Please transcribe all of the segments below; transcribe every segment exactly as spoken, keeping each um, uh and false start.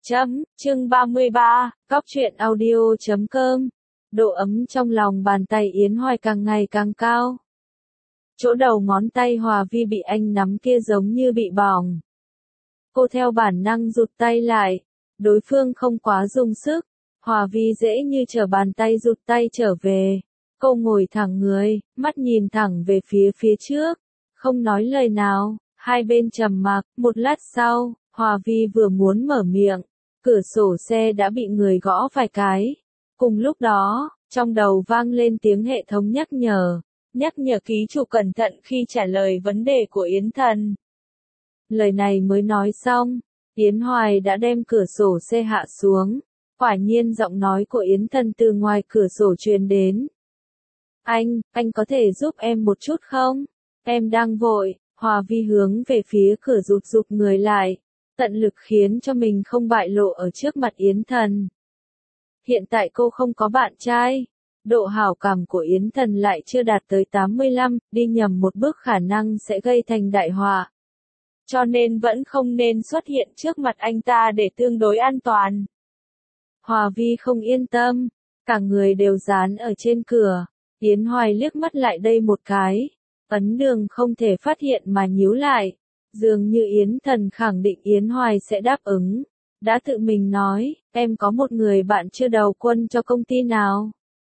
Chấm, chương ba mươi ba, Cóc truyện audio chấm com. Độ ấm trong lòng bàn tay Yến Hoài càng ngày càng cao. Chỗ đầu ngón tay Hòa Vi bị anh nắm kia giống như bị bỏng. Cô theo bản năng rụt tay lại. Đối phương không quá dùng sức. Hòa Vi dễ như trở bàn tay rụt tay trở về. Cô ngồi thẳng người, mắt nhìn thẳng về phía phía trước. Không nói lời nào, hai bên trầm mặc. Một lát sau, Hòa Vi vừa muốn mở miệng. Cửa sổ xe đã bị người gõ vài cái. Cùng lúc đó, trong đầu vang lên tiếng hệ thống nhắc nhở. Nhắc nhở ký chủ cẩn thận khi trả lời vấn đề của Yến Thần. Lời này mới nói xong, Yến Hoài đã đem cửa sổ xe hạ xuống. Quả nhiên giọng nói của Yến Thần từ ngoài cửa sổ truyền đến. Anh, anh có thể giúp em một chút không? Em đang vội. Hòa Vi hướng về phía cửa rụt rụt người lại. Tận lực khiến cho mình không bại lộ ở trước mặt Yến Thần. Hiện tại cô không có bạn trai. Độ hảo cảm của Yến Thần lại chưa đạt tới tám mươi lăm, đi nhầm một bước khả năng sẽ gây thành đại họa. Cho nên vẫn không nên xuất hiện trước mặt anh ta để tương đối an toàn. Hòa Vi không yên tâm, cả người đều dán ở trên cửa. Yến Hoài liếc mắt lại đây một cái. Ấn đường không thể phát hiện mà nhíu lại. Dường như Yến Thần khẳng định Yến Hoài sẽ đáp ứng. Đã tự mình nói, em có một người bạn chưa đầu quân cho công ty nào.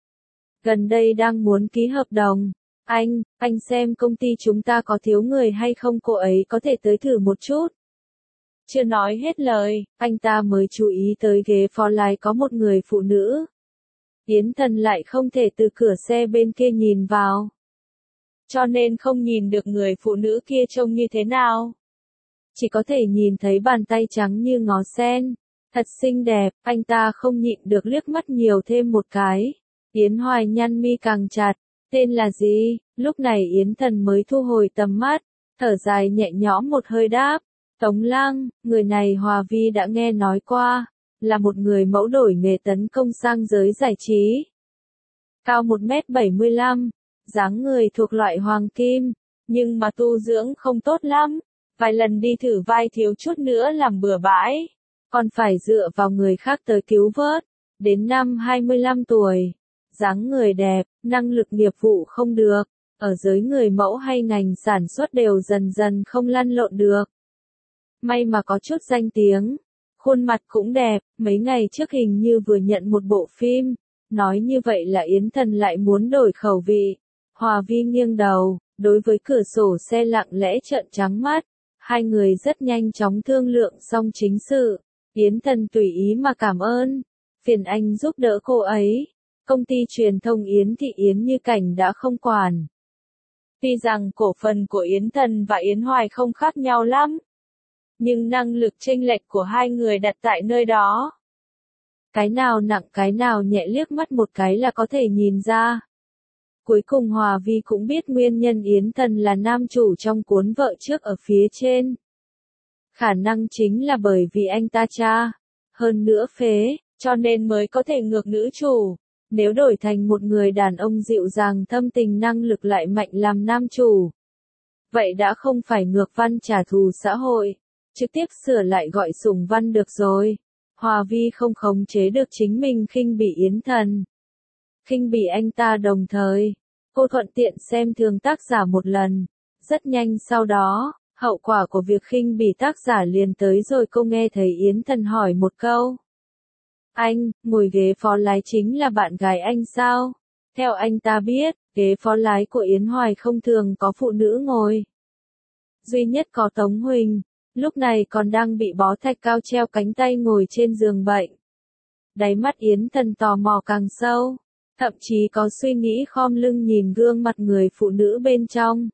Gần đây đang muốn ký hợp đồng. Anh, anh xem công ty chúng ta có thiếu người hay không, cô ấy có thể tới thử một chút. Chưa nói hết lời, anh ta mới chú ý tới ghế phó lái có một người phụ nữ. Yến Thần lại không thể từ cửa xe bên kia nhìn vào. Cho nên không nhìn được người phụ nữ kia trông như thế nào. Chỉ có thể nhìn thấy bàn tay trắng như ngó sen. Thật xinh đẹp, anh ta không nhịn được liếc mắt nhiều thêm một cái. Yến Hoài nhăn mi càng chặt. Tên là gì? Lúc này Yến Thần mới thu hồi tầm mắt. Thở dài nhẹ nhõm một hơi đáp. Tống Lăng, người này Hòa Vi đã nghe nói qua. Là một người mẫu đổi nghề tấn công sang giới giải trí. Cao một mét bảy mươi lăm. Dáng người thuộc loại hoàng kim, nhưng mà tu dưỡng không tốt lắm, vài lần đi thử vai thiếu chút nữa làm bừa bãi, còn phải dựa vào người khác tới cứu vớt. Đến năm hai mươi lăm tuổi, dáng người đẹp, năng lực nghiệp vụ không được, ở giới người mẫu hay ngành sản xuất đều dần dần không lăn lộn được. May mà có chút danh tiếng, khuôn mặt cũng đẹp, mấy ngày trước hình như vừa nhận một bộ phim, nói như vậy là Yến Thần lại muốn đổi khẩu vị. Hòa Vi nghiêng đầu, đối với cửa sổ xe lặng lẽ trợn trắng mắt. Hai người rất nhanh chóng thương lượng xong chính sự. Yến Thần tùy ý mà cảm ơn. Phiền anh giúp đỡ cô ấy. Công ty truyền thông Yến Thị Yến Như Cảnh đã không quản. Tuy rằng cổ phần của Yến Thần và Yến Hoài không khác nhau lắm. Nhưng năng lực chênh lệch của hai người đặt tại nơi đó. Cái nào nặng cái nào nhẹ liếc mắt một cái là có thể nhìn ra. Cuối cùng Hòa Vi cũng biết nguyên nhân Yến Thần là nam chủ trong cuốn vợ trước ở phía trên. Khả năng chính là bởi vì anh ta cha, hơn nữa phế, cho nên mới có thể ngược nữ chủ. Nếu đổi thành một người đàn ông dịu dàng thâm tình năng lực lại mạnh làm nam chủ. Vậy đã không phải ngược văn trả thù xã hội, trực tiếp sửa lại gọi sủng văn được rồi. Hòa Vi không khống chế được chính mình khinh bỉ Yến Thần. Khinh bỉ anh ta đồng thời, cô thuận tiện xem thường tác giả một lần. Rất nhanh sau đó, hậu quả của việc khinh bỉ tác giả liền tới rồi, cô nghe thấy Yến Thần hỏi một câu. Anh, ngồi ghế phó lái chính là bạn gái anh sao? Theo anh ta biết, ghế phó lái của Yến Hoài không thường có phụ nữ ngồi. Duy nhất có Tống Huỳnh, lúc này còn đang bị bó thạch cao treo cánh tay ngồi trên giường bệnh. Đáy mắt Yến Thần tò mò càng sâu. Thậm chí có suy nghĩ khom lưng nhìn gương mặt người phụ nữ bên trong.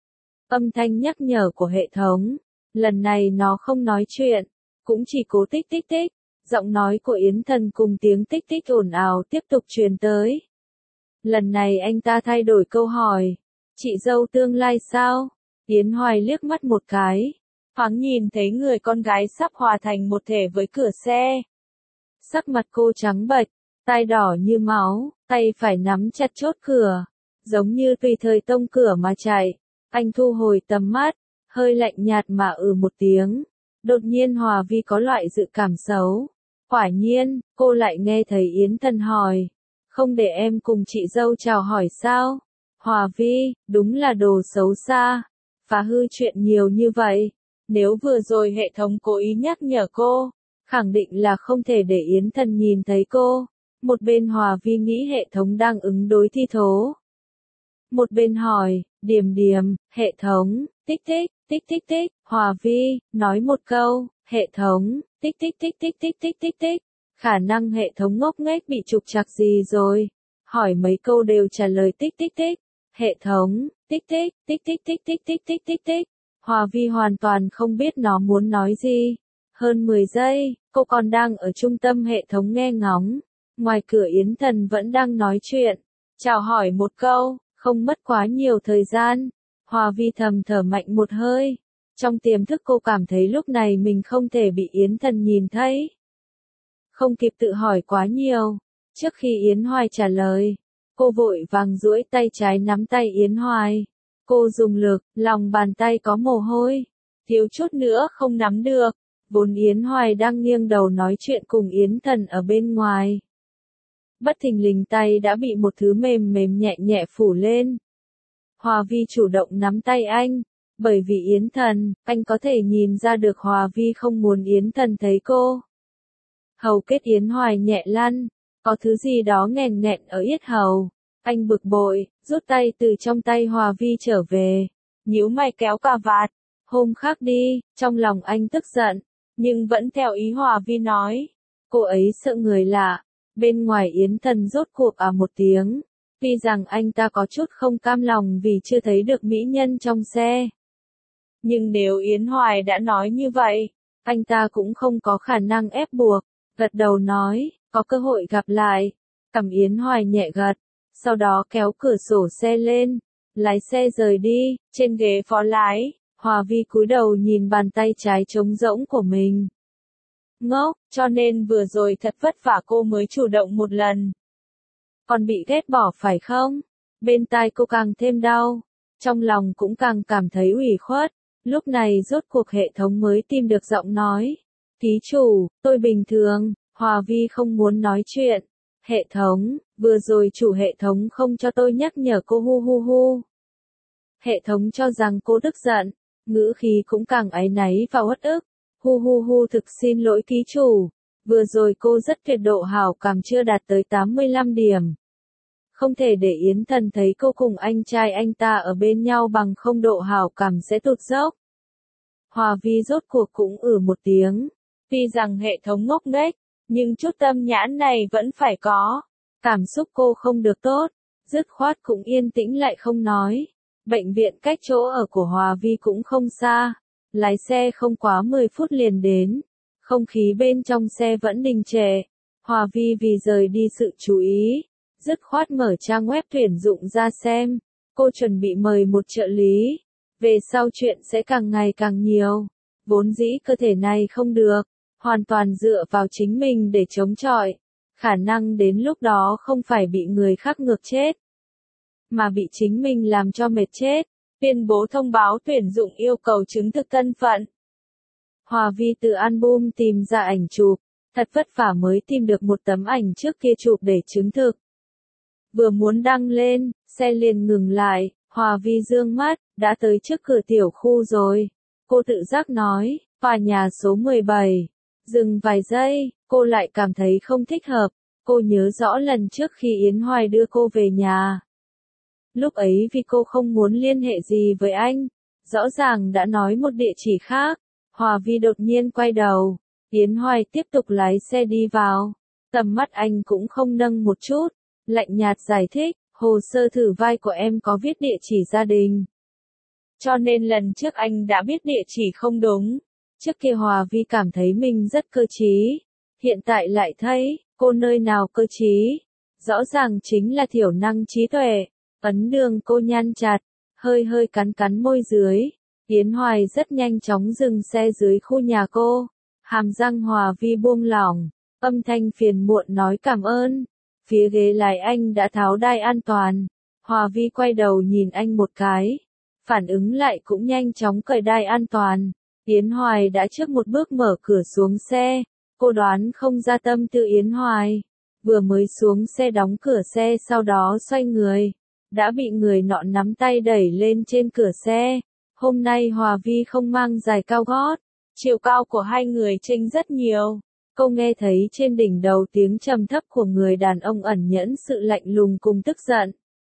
Âm thanh nhắc nhở của hệ thống. Lần này nó không nói chuyện, cũng chỉ cố tích tích tích. Giọng nói của Yến Thần cùng tiếng tích tích ồn ào tiếp tục truyền tới. Lần này anh ta thay đổi câu hỏi. Chị dâu tương lai sao? Yến Hoài liếc mắt một cái. Thoáng nhìn thấy người con gái sắp hòa thành một thể với cửa xe. Sắc mặt cô trắng bệch, tai đỏ như máu, tay phải nắm chặt chốt cửa, giống như tùy thời tông cửa mà chạy. Anh thu hồi tầm mắt, hơi lạnh nhạt mà ừ một tiếng. Đột nhiên Hòa Vi có loại dự cảm xấu. Quả nhiên, cô lại nghe thấy Yến Thần hỏi. Không để em cùng chị dâu chào hỏi sao? Hòa Vi, đúng là đồ xấu xa. Phá hư chuyện nhiều như vậy. Nếu vừa rồi hệ thống cố ý nhắc nhở cô, khẳng định là không thể để Yến Thần nhìn thấy cô. Một bên Hòa Vi nghĩ hệ thống đang ứng đối thi thố. Một bên hỏi, Điềm Điềm, hệ thống, tích tích, tích tích tích, Hòa Vi, nói một câu, hệ thống, tích tích tích tích tích tích tích tích. Khả năng hệ thống ngốc nghếch bị trục trặc gì rồi. Hỏi mấy câu đều trả lời tích tích tích. Hệ thống, tích tích, tích tích tích tích tích tích tích tích. Hòa Vi hoàn toàn không biết nó muốn nói gì. Hơn mười giây, cô còn đang ở trung tâm hệ thống nghe ngóng. Ngoài cửa Yến Thần vẫn đang nói chuyện. Chào hỏi một câu, không mất quá nhiều thời gian. Hòa Vi thầm thở mạnh một hơi. Trong tiềm thức cô cảm thấy lúc này mình không thể bị Yến Thần nhìn thấy. Không kịp tự hỏi quá nhiều. Trước khi Yến Hoài trả lời, cô vội vàng duỗi tay trái nắm tay Yến Hoài. Cô dùng lực, lòng bàn tay có mồ hôi. Thiếu chút nữa không nắm được. Vốn Yến Hoài đang nghiêng đầu nói chuyện cùng Yến Thần ở bên ngoài. Bất thình lình tay đã bị một thứ mềm mềm nhẹ nhẹ phủ lên. Hòa Vi chủ động nắm tay anh. Bởi vì Yến Thần, anh có thể nhìn ra được Hòa Vi không muốn Yến Thần thấy cô. Hầu kết Yến Hoài nhẹ lăn, có thứ gì đó nghèn nghẹn ở yết hầu. Anh bực bội, rút tay từ trong tay Hòa Vi trở về, nhíu mày kéo cà vạt. Hôm khác đi, trong lòng anh tức giận, nhưng vẫn theo ý Hòa Vi nói. Cô ấy sợ người lạ. Bên ngoài Yến Thần rốt cuộc à một tiếng. Tuy rằng anh ta có chút không cam lòng vì chưa thấy được mỹ nhân trong xe. Nhưng nếu Yến Hoài đã nói như vậy, anh ta cũng không có khả năng ép buộc. Gật đầu nói, có cơ hội gặp lại. Cằm Yến Hoài nhẹ gật, sau đó kéo cửa sổ xe lên, lái xe rời đi. Trên ghế phó lái, Hòa Vi cúi đầu nhìn bàn tay trái trống rỗng của mình. Ngốc, cho nên vừa rồi thật vất vả cô mới chủ động một lần. Còn bị ghét bỏ phải không? Bên tai cô càng thêm đau, trong lòng cũng càng cảm thấy ủy khuất. Lúc này rốt cuộc hệ thống mới tìm được giọng nói. Ký chủ, tôi bình thường. Hòa Vi không muốn nói chuyện. Hệ thống, vừa rồi chủ hệ thống không cho tôi nhắc nhở cô hu hu hu. Hệ thống cho rằng cô tức giận, ngữ khí cũng càng áy náy và uất ức. Hu hu hu thực xin lỗi ký chủ. Vừa rồi cô rất tuyệt độ hảo cảm chưa đạt tới tám mươi lăm điểm. Không thể để Yến Thần thấy cô cùng anh trai anh ta ở bên nhau bằng không độ hảo cảm sẽ tụt dốc. Hòa Vi rốt cuộc cũng ử một tiếng. Tuy rằng hệ thống ngốc nghếch, nhưng chút tâm nhãn này vẫn phải có. Cảm xúc cô không được tốt, dứt khoát cũng yên tĩnh lại không nói. Bệnh viện cách chỗ ở của Hòa Vi cũng không xa. Lái xe không quá mười phút liền đến. Không khí bên trong xe vẫn đình trệ. Hòa Vi vì rời đi sự chú ý, dứt khoát mở trang web tuyển dụng ra xem. Cô chuẩn bị mời một trợ lý. Về sau chuyện sẽ càng ngày càng nhiều. Vốn dĩ cơ thể này không được, hoàn toàn dựa vào chính mình để chống chọi. Khả năng đến lúc đó không phải bị người khác ngược chết, mà bị chính mình làm cho mệt chết. Tuyên bố thông báo tuyển dụng yêu cầu chứng thực thân phận. Hòa Vi từ album tìm ra ảnh chụp, thật vất vả mới tìm được một tấm ảnh trước kia chụp để chứng thực. Vừa muốn đăng lên, xe liền ngừng lại. Hòa Vi dương mắt, đã tới trước cửa tiểu khu rồi. Cô tự giác nói, tòa nhà số mười bảy. Dừng vài giây, cô lại cảm thấy không thích hợp. Cô nhớ rõ lần trước khi Yến Hoài đưa cô về nhà. Lúc ấy vì cô không muốn liên hệ gì với anh, rõ ràng đã nói một địa chỉ khác. Hòa Vi đột nhiên quay đầu, Yến Hoài tiếp tục lái xe đi vào. Tầm mắt anh cũng không nâng một chút, lạnh nhạt giải thích. Hồ sơ thử vai của em có viết địa chỉ gia đình. Cho nên lần trước anh đã biết địa chỉ không đúng. Trước kia Hòa Vi cảm thấy mình rất cơ trí. Hiện tại lại thấy, cô nơi nào cơ trí. Rõ ràng chính là thiểu năng trí tuệ. Ấn đường cô nhăn chặt, hơi hơi cắn cắn môi dưới. Yến Hoài rất nhanh chóng dừng xe dưới khu nhà cô. Hàm răng Hòa Vi buông lỏng, âm thanh phiền muộn nói cảm ơn. Phía ghế lái anh đã tháo đai an toàn. Hòa Vi quay đầu nhìn anh một cái. Phản ứng lại cũng nhanh chóng cởi đai an toàn. Yến Hoài đã trước một bước mở cửa xuống xe, cô đoán không ra tâm tư Yến Hoài. Vừa mới xuống xe đóng cửa xe sau đó xoay người, đã bị người nọ nắm tay đẩy lên trên cửa xe. Hôm nay Hòa Vi không mang giày cao gót, chiều cao của hai người chênh rất nhiều. Cô nghe thấy trên đỉnh đầu tiếng trầm thấp của người đàn ông ẩn nhẫn sự lạnh lùng cùng tức giận.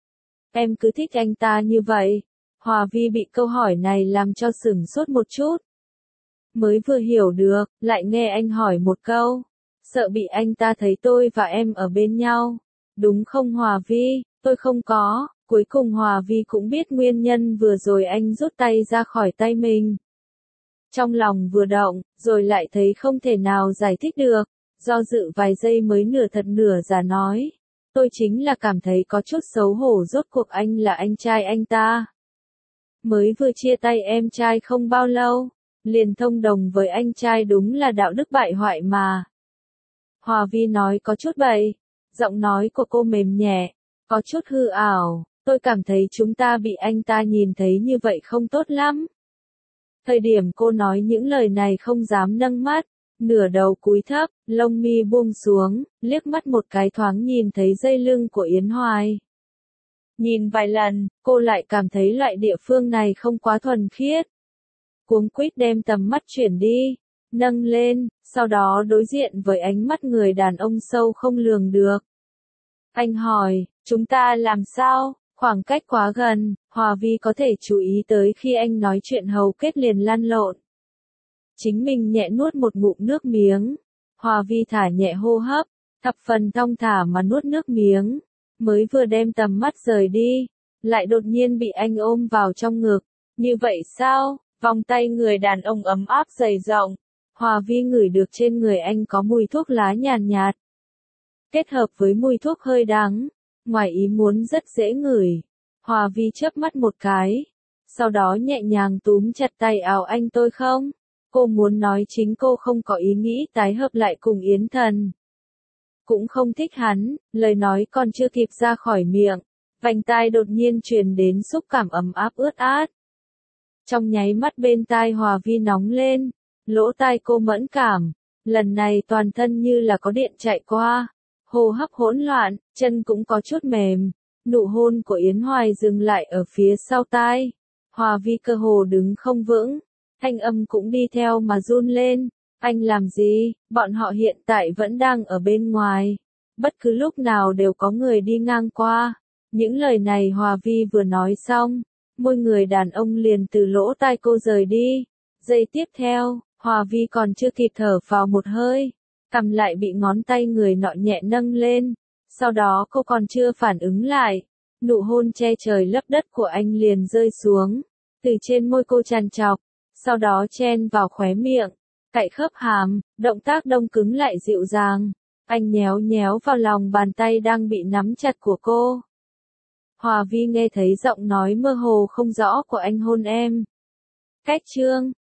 Em cứ thích anh ta như vậy. Hòa Vi bị câu hỏi này làm cho sửng sốt một chút. Mới vừa hiểu được, lại nghe anh hỏi một câu. Sợ bị anh ta thấy tôi và em ở bên nhau. Đúng không Hòa Vi, tôi không có. Cuối cùng Hòa Vi cũng biết nguyên nhân vừa rồi anh rút tay ra khỏi tay mình. Trong lòng vừa động, rồi lại thấy không thể nào giải thích được. Do dự vài giây mới nửa thật nửa giả nói. Tôi chính là cảm thấy có chút xấu hổ, rốt cuộc anh là anh trai anh ta. Mới vừa chia tay em trai không bao lâu, liền thông đồng với anh trai, đúng là đạo đức bại hoại mà. Hòa Vi nói có chút bậy, giọng nói của cô mềm nhẹ, có chút hư ảo, tôi cảm thấy chúng ta bị anh ta nhìn thấy như vậy không tốt lắm. Thời điểm cô nói những lời này không dám nâng mắt, nửa đầu cúi thấp, lông mi buông xuống, liếc mắt một cái thoáng nhìn thấy dây lưng của Yến Hoài. Nhìn vài lần, cô lại cảm thấy loại địa phương này không quá thuần khiết. Cuống quýt đem tầm mắt chuyển đi, nâng lên, sau đó đối diện với ánh mắt người đàn ông sâu không lường được. Anh hỏi, chúng ta làm sao? Khoảng cách quá gần, Hòa Vi có thể chú ý tới khi anh nói chuyện hầu kết liền lăn lộn. Chính mình nhẹ nuốt một ngụm nước miếng. Hòa Vi thả nhẹ hô hấp, thập phần thong thả mà nuốt nước miếng. Mới vừa đem tầm mắt rời đi, lại đột nhiên bị anh ôm vào trong ngực. Như vậy sao? Vòng tay người đàn ông ấm áp dày rộng. Hòa Vi ngửi được trên người anh có mùi thuốc lá nhàn nhạt, kết hợp với mùi thuốc hơi đắng. Ngoài ý muốn rất dễ ngửi. Hòa Vi chớp mắt một cái. Sau đó nhẹ nhàng túm chặt tay áo anh. Tôi không. Cô muốn nói chính cô không có ý nghĩ tái hợp lại cùng Yến Thần. Cũng không thích hắn, lời nói còn chưa kịp ra khỏi miệng. Vành tai đột nhiên truyền đến xúc cảm ấm áp ướt át. Trong nháy mắt bên tai Hòa Vi nóng lên. Lỗ tai cô mẫn cảm. Lần này toàn thân như là có điện chạy qua. Hô hấp hỗn loạn, chân cũng có chút mềm. Nụ hôn của Yến Hoài dừng lại ở phía sau tai. Hòa Vi cơ hồ đứng không vững. Thanh âm cũng đi theo mà run lên. Anh làm gì? Bọn họ hiện tại vẫn đang ở bên ngoài. Bất cứ lúc nào đều có người đi ngang qua. Những lời này Hòa Vi vừa nói xong, môi người đàn ông liền từ lỗ tai cô rời đi. Giây tiếp theo, Hòa Vi còn chưa kịp thở vào một hơi, cằm lại bị ngón tay người nọ nhẹ nâng lên. Sau đó cô còn chưa phản ứng lại, nụ hôn che trời lấp đất của anh liền rơi xuống, từ trên môi cô tràn trọc, sau đó chen vào khóe miệng, cạy khớp hàm, động tác đông cứng lại dịu dàng. Anh nhéo nhéo vào lòng bàn tay đang bị nắm chặt của cô. Hòa Vi nghe thấy giọng nói mơ hồ không rõ của anh. Hôn em. Cách chương